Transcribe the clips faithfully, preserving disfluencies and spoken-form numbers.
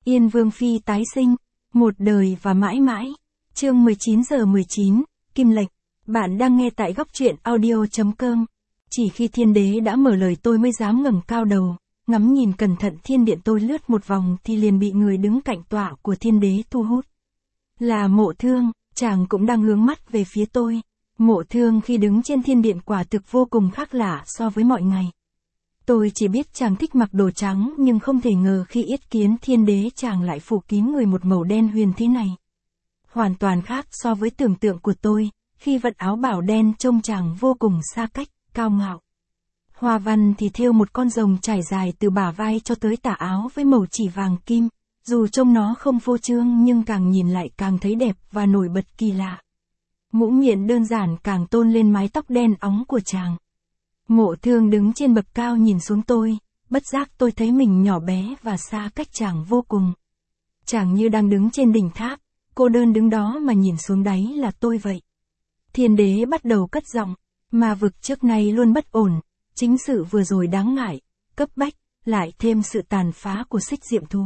Yên Vương Phi tái sinh, một đời và mãi mãi. Chương mười chín giờ mười chín, Kim Lệnh. Bạn đang nghe tại góc truyện audio.com. Chỉ khi thiên đế đã mở lời tôi mới dám ngẩng cao đầu, ngắm nhìn cẩn thận thiên điện tôi lướt một vòng thì liền bị người đứng cạnh tọa của thiên đế thu hút. Là Mộ Thương, chàng cũng đang hướng mắt về phía tôi. Mộ Thương khi đứng trên thiên điện quả thực vô cùng khác lạ so với mọi ngày. Tôi chỉ biết chàng thích mặc đồ trắng nhưng không thể ngờ khi yết kiến thiên đế chàng lại phủ kín người một màu đen huyền thế này. Hoàn toàn khác so với tưởng tượng của tôi, khi vận áo bào đen trông chàng vô cùng xa cách, cao ngạo. Hoa văn thì thêu một con rồng trải dài từ bả vai cho tới tà áo với màu chỉ vàng kim, dù trông nó không phô trương nhưng càng nhìn lại càng thấy đẹp và nổi bật kỳ lạ. Mũ miệng đơn giản càng tôn lên mái tóc đen óng của chàng. Mộ Thương đứng trên bậc cao nhìn xuống tôi, bất giác tôi thấy mình nhỏ bé và xa cách chàng vô cùng. Chàng như đang đứng trên đỉnh tháp, cô đơn đứng đó mà nhìn xuống đáy là tôi vậy. Thiên đế bắt đầu cất giọng, ma vực trước nay luôn bất ổn, chính sự vừa rồi đáng ngại, cấp bách, lại thêm sự tàn phá của Xích Diệm Thú.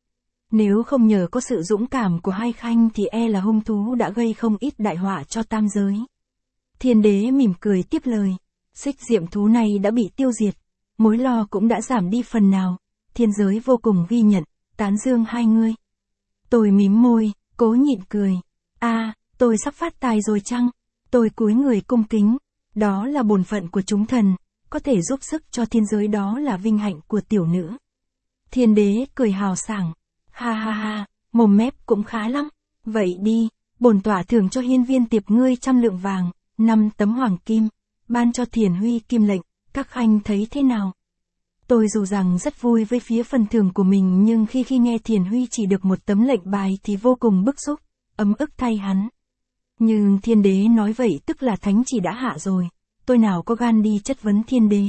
Nếu không nhờ có sự dũng cảm của hai khanh thì e là hung thú đã gây không ít đại họa cho tam giới. Thiên đế mỉm cười tiếp lời. Xích Diệm Thú này đã bị tiêu diệt, mối lo cũng đã giảm đi phần nào, thiên giới vô cùng ghi nhận, tán dương hai ngươi. Tôi mím môi, cố nhịn cười. A, à, tôi sắp phát tài rồi chăng? Tôi cúi người cung kính, đó là bổn phận của chúng thần, có thể giúp sức cho thiên giới đó là vinh hạnh của tiểu nữ. Thiên đế cười hào sảng, ha ha ha, mồm mép cũng khá lắm, vậy đi, bổn tọa thưởng cho hiên viên tiệp ngươi trăm lượng vàng, năm tấm hoàng kim. Ban cho Thiền Huy kim lệnh, các khanh thấy thế nào? Tôi dù rằng rất vui với phía phần thưởng của mình nhưng khi khi nghe Thiền Huy chỉ được một tấm lệnh bài thì vô cùng bức xúc, ấm ức thay hắn. Nhưng thiên đế nói vậy tức là thánh chỉ đã hạ rồi, tôi nào có gan đi chất vấn thiên đế.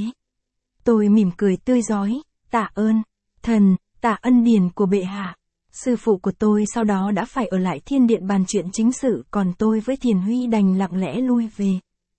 Tôi mỉm cười tươi rói, tạ ơn, thần, tạ ân điển của bệ hạ. Sư phụ của tôi sau đó đã phải ở lại thiên điện bàn chuyện chính sự còn tôi với Thiền Huy đành lặng lẽ lui về.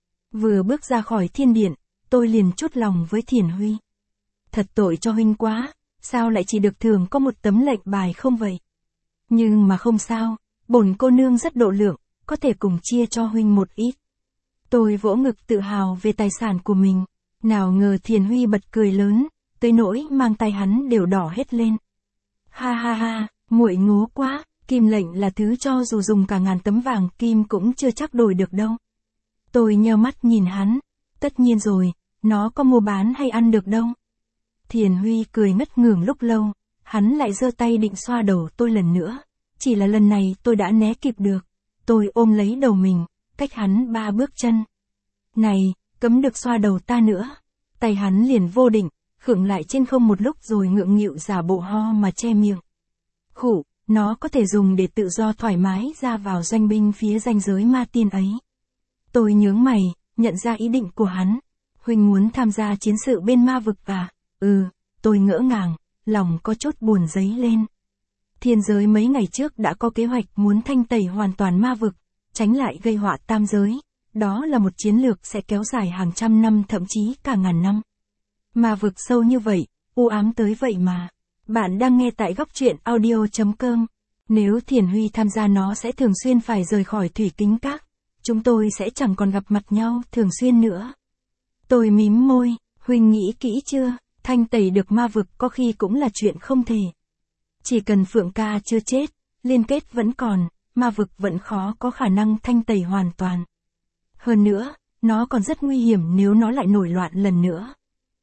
Vừa bước ra khỏi thiên điện, tôi liền trút lòng với Thiền Huy. Thật tội cho huynh quá, sao lại chỉ được thưởng có một tấm lệnh bài không vậy? Nhưng mà không sao, bổn cô nương rất độ lượng, có thể cùng chia cho huynh một ít. Tôi vỗ ngực tự hào về tài sản của mình, nào ngờ Thiền Huy bật cười lớn, tới nỗi mang tay hắn đều đỏ hết lên. Ha ha ha, muội ngố quá, kim lệnh là thứ cho dù dùng cả ngàn tấm vàng kim cũng chưa chắc đổi được đâu. Tôi nheo mắt nhìn hắn, tất nhiên rồi, nó có mua bán hay ăn được đâu. Thiền Huy cười ngất ngưởng lúc lâu, hắn lại giơ tay định xoa đầu tôi lần nữa, chỉ là lần này tôi đã né kịp được, tôi ôm lấy đầu mình, cách hắn ba bước chân. Này, cấm được xoa đầu ta nữa, tay hắn liền vô định, khựng lại trên không một lúc rồi ngượng nghịu giả bộ ho mà che miệng. Khủ, nó có thể dùng để tự do thoải mái ra vào doanh binh phía ranh giới ma tiên ấy. Tôi nhướng mày, nhận ra ý định của hắn. Huynh muốn tham gia chiến sự bên ma vực à? Ừ, tôi ngỡ ngàng, lòng có chút buồn dấy lên. Thiên giới mấy ngày trước đã có kế hoạch muốn thanh tẩy hoàn toàn ma vực, tránh lại gây họa tam giới. Đó là một chiến lược sẽ kéo dài hàng trăm năm thậm chí cả ngàn năm. Ma vực sâu như vậy, u ám tới vậy mà. Bạn đang nghe tại góc truyện audio.com. Nếu Thiền Huy tham gia nó sẽ thường xuyên phải rời khỏi Thủy Kính Các. Chúng tôi sẽ chẳng còn gặp mặt nhau thường xuyên nữa. Tôi mím môi, huynh nghĩ kỹ chưa, thanh tẩy được ma vực có khi cũng là chuyện không thể. Chỉ cần Phượng Ca chưa chết, liên kết vẫn còn, ma vực vẫn khó có khả năng thanh tẩy hoàn toàn. Hơn nữa, nó còn rất nguy hiểm nếu nó lại nổi loạn lần nữa.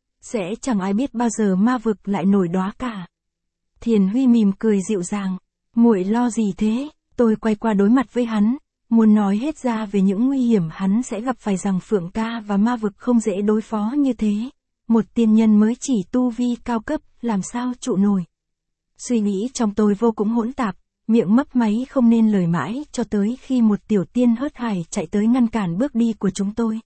Sẽ chẳng ai biết bao giờ ma vực lại nổi đóa cả. Thiền Huy mỉm cười dịu dàng, muội lo gì thế, tôi quay qua đối mặt với hắn. Muốn nói hết ra về những nguy hiểm hắn sẽ gặp phải rằng Phượng Ca và ma vực không dễ đối phó như thế. Một tiên nhân mới chỉ tu vi cao cấp, làm sao trụ nổi. Suy nghĩ trong tôi vô cùng hỗn tạp, miệng mấp máy không nên lời mãi cho tới khi một tiểu tiên hớt hải chạy tới ngăn cản bước đi của chúng tôi.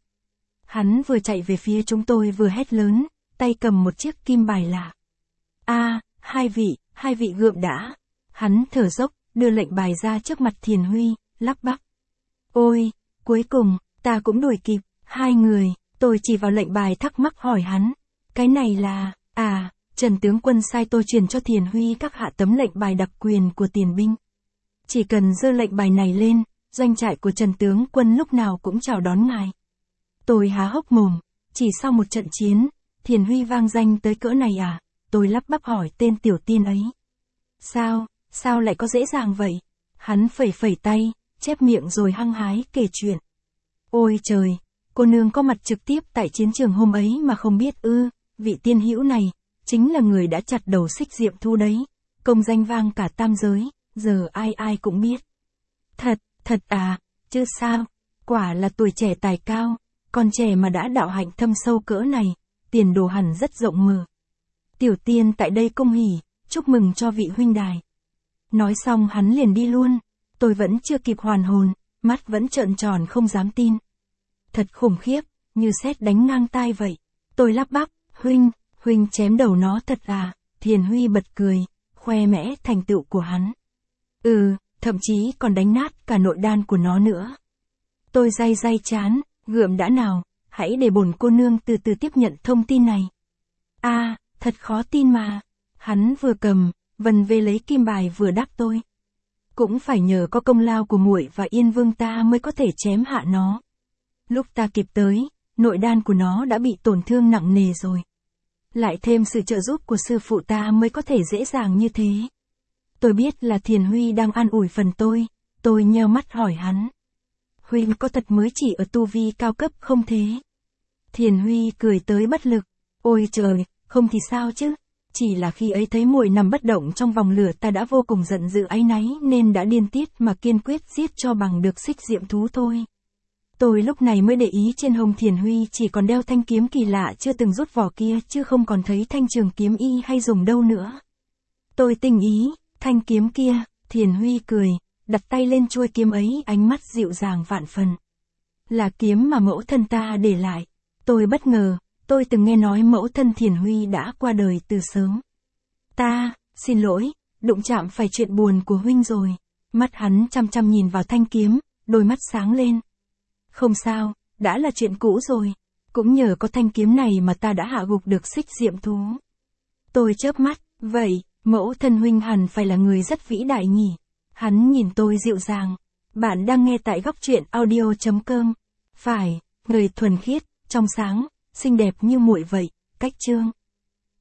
Hắn vừa chạy về phía chúng tôi vừa hét lớn, tay cầm một chiếc kim bài lạ. A, à, hai vị, hai vị gượm đã. Hắn thở dốc, đưa lệnh bài ra trước mặt Thiền Huy, lắp bắp. Ôi, cuối cùng, ta cũng đuổi kịp, hai người, tôi chỉ vào lệnh bài thắc mắc hỏi hắn. Cái này là, à, Trần tướng quân sai tôi truyền cho Thiền Huy các hạ tấm lệnh bài đặc quyền của tiền binh. Chỉ cần giơ lệnh bài này lên, doanh trại của Trần tướng quân lúc nào cũng chào đón ngài. Tôi há hốc mồm, chỉ sau một trận chiến, Thiền Huy vang danh tới cỡ này à? Tôi lắp bắp hỏi tên tiểu tiên ấy. Sao, sao lại có dễ dàng vậy? Hắn phẩy phẩy tay, chép miệng rồi hăng hái kể chuyện. Ôi trời, cô nương có mặt trực tiếp tại chiến trường hôm ấy mà không biết ư, vị tiên hữu này, chính là người đã chặt đầu Xích Diệm Thú đấy, công danh vang cả tam giới, giờ ai ai cũng biết. Thật, thật à, chứ sao, quả là tuổi trẻ tài cao, còn trẻ mà đã đạo hạnh thâm sâu cỡ này, tiền đồ hẳn rất rộng mở. Tiểu tiên tại đây cung hỉ, chúc mừng cho vị huynh đài. Nói xong hắn liền đi luôn, tôi vẫn chưa kịp hoàn hồn, mắt vẫn trợn tròn không dám tin. Thật khủng khiếp, như sét đánh ngang tai vậy. Tôi lắp bắp, huynh, huynh chém đầu nó thật à? Thiền Huy bật cười, khoe mẽ thành tựu của hắn. Ừ, thậm chí còn đánh nát cả nội đan của nó nữa. Tôi day day chán, gượm đã nào, hãy để bổn cô nương từ từ tiếp nhận thông tin này. A, à, thật khó tin mà. Hắn vừa cầm, vần về lấy kim bài vừa đáp tôi. Cũng phải nhờ có công lao của muội và Yên Vương ta mới có thể chém hạ nó. Lúc ta kịp tới, nội đan của nó đã bị tổn thương nặng nề rồi. Lại thêm sự trợ giúp của sư phụ ta mới có thể dễ dàng như thế. Tôi biết là Thiền Huy đang an ủi phần tôi, tôi nheo mắt hỏi hắn. Huynh có thật mới chỉ ở tu vi cao cấp không thế? Thiền Huy cười tới bất lực. Ôi trời, không thì sao chứ? Chỉ là khi ấy thấy muội nằm bất động trong vòng lửa ta đã vô cùng giận dữ áy náy nên đã điên tiết mà kiên quyết giết cho bằng được Xích Diệm Thú thôi. Tôi lúc này mới để ý trên hông Thiền Huy chỉ còn đeo thanh kiếm kỳ lạ chưa từng rút vỏ kia chứ không còn thấy thanh trường kiếm y hay dùng đâu nữa. Tôi tinh ý, thanh kiếm kia, Thiền Huy cười, đặt tay lên chuôi kiếm ấy ánh mắt dịu dàng vạn phần. Là kiếm mà mẫu thân ta để lại. Tôi bất ngờ, tôi từng nghe nói mẫu thân Thiền Huy đã qua đời từ sớm. Ta, xin lỗi, đụng chạm phải chuyện buồn của huynh rồi. Mắt hắn chăm chăm nhìn vào thanh kiếm, đôi mắt sáng lên. Không sao, đã là chuyện cũ rồi. Cũng nhờ có thanh kiếm này mà ta đã hạ gục được Xích Diệm Thú. Tôi chớp mắt, vậy, mẫu thân huynh hẳn phải là người rất vĩ đại nhỉ. Hắn nhìn tôi dịu dàng. Bạn đang nghe tại góc truyện audio chấm com. Phải, người thuần khiết, trong sáng, xinh đẹp như muội vậy, cách chương.